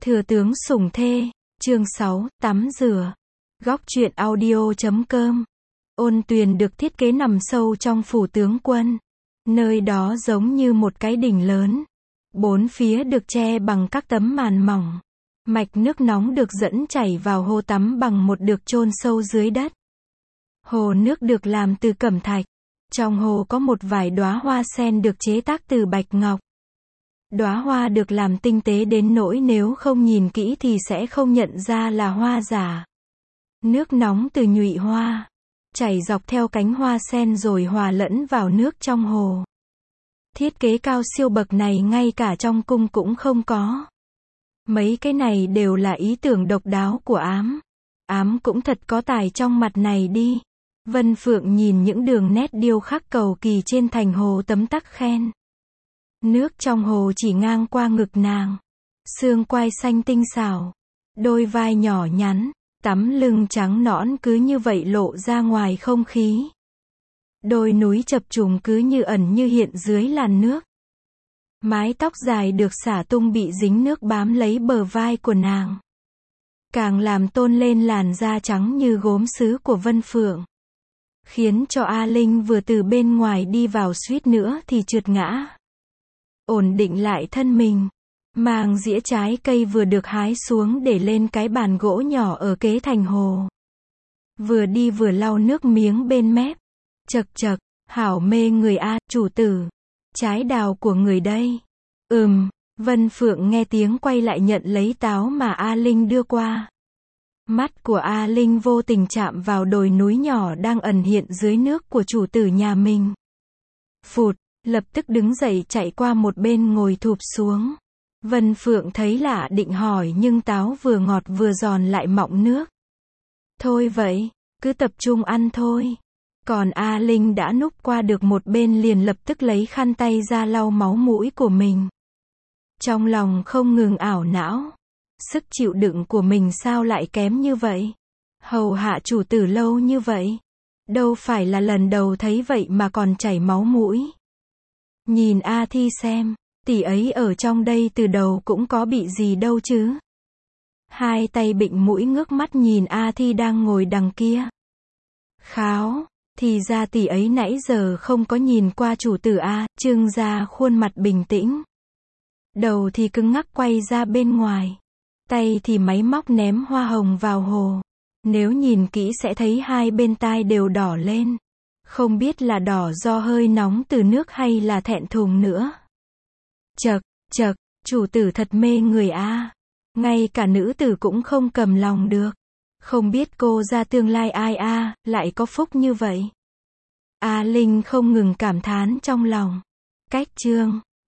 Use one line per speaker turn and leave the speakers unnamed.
Thừa tướng sủng thê, chương 6, tắm rửa. Góc truyện audio.com. Ôn Tuyền được thiết kế nằm sâu trong phủ tướng quân. Nơi đó giống như một cái đỉnh lớn. Bốn phía được che bằng các tấm màn mỏng. Mạch nước nóng được dẫn chảy vào hồ tắm bằng một được chôn sâu dưới đất. Hồ nước được làm từ cẩm thạch. Trong hồ có một vài đóa hoa sen được chế tác từ bạch ngọc. Đóa hoa được làm tinh tế đến nỗi nếu không nhìn kỹ thì sẽ không nhận ra là hoa giả. Nước nóng từ nhụy hoa chảy dọc theo cánh hoa sen rồi hòa lẫn vào nước trong hồ. Thiết kế cao siêu bậc này ngay cả trong cung cũng không có. Mấy cái này đều là ý tưởng độc đáo của Ám. Ám cũng thật có tài trong mặt này đi. Vân Phượng nhìn những đường nét điêu khắc cầu kỳ trên thành hồ tấm tắc khen. Nước trong hồ chỉ ngang qua ngực nàng. Xương quai xanh tinh xảo. Đôi vai nhỏ nhắn. Tấm lưng trắng nõn cứ như vậy lộ ra ngoài không khí. Đôi núi chập trùng cứ như ẩn như hiện dưới làn nước. Mái tóc dài được xả tung bị dính nước bám lấy bờ vai của nàng. Càng làm tôn lên làn da trắng như gốm sứ của Vân Phượng. Khiến cho A Linh vừa từ bên ngoài đi vào suýt nữa thì trượt ngã. Ổn định lại thân mình. Mang dĩa trái cây vừa được hái xuống để lên cái bàn gỗ nhỏ ở kế thành hồ. Vừa đi vừa lau nước miếng bên mép. Chậc chậc, hảo mê người a, chủ tử. Trái đào của người đây. Vân Phượng nghe tiếng quay lại nhận lấy táo mà A Linh đưa qua. Mắt của A Linh vô tình chạm vào đồi núi nhỏ đang ẩn hiện dưới nước của chủ tử nhà mình. Phụt, lập tức đứng dậy chạy qua một bên ngồi thụp xuống. Vân Phượng thấy lạ định hỏi nhưng táo vừa ngọt vừa giòn lại mọng nước. Thôi vậy, cứ tập trung ăn thôi. Còn A Linh đã núp qua được một bên liền lập tức lấy khăn tay ra lau máu mũi của mình. Trong lòng không ngừng ảo não. Sức chịu đựng của mình sao lại kém như vậy? Hầu hạ chủ tử lâu như vậy. Đâu phải là lần đầu thấy vậy mà còn chảy máu mũi. Nhìn A Thi xem. Tỷ ấy ở trong đây từ đầu cũng có bị gì đâu chứ. Hai tay bịnh mũi ngước mắt nhìn A Thi đang ngồi đằng kia. Kháo, thì ra tỷ ấy nãy giờ không có nhìn qua chủ tử A, trưng ra khuôn mặt bình tĩnh. Đầu thì cứng ngắc quay ra bên ngoài. Tay thì máy móc ném hoa hồng vào hồ. Nếu nhìn kỹ sẽ thấy hai bên tai đều đỏ lên. Không biết là đỏ do hơi nóng từ nước hay là thẹn thùng nữa. Chậc, chậc, chủ tử thật mê người a. Ngay cả nữ tử cũng không cầm lòng được. Không biết cô ra tương lai ai a, lại có phúc như vậy. A Linh không ngừng cảm thán trong lòng. Cách chương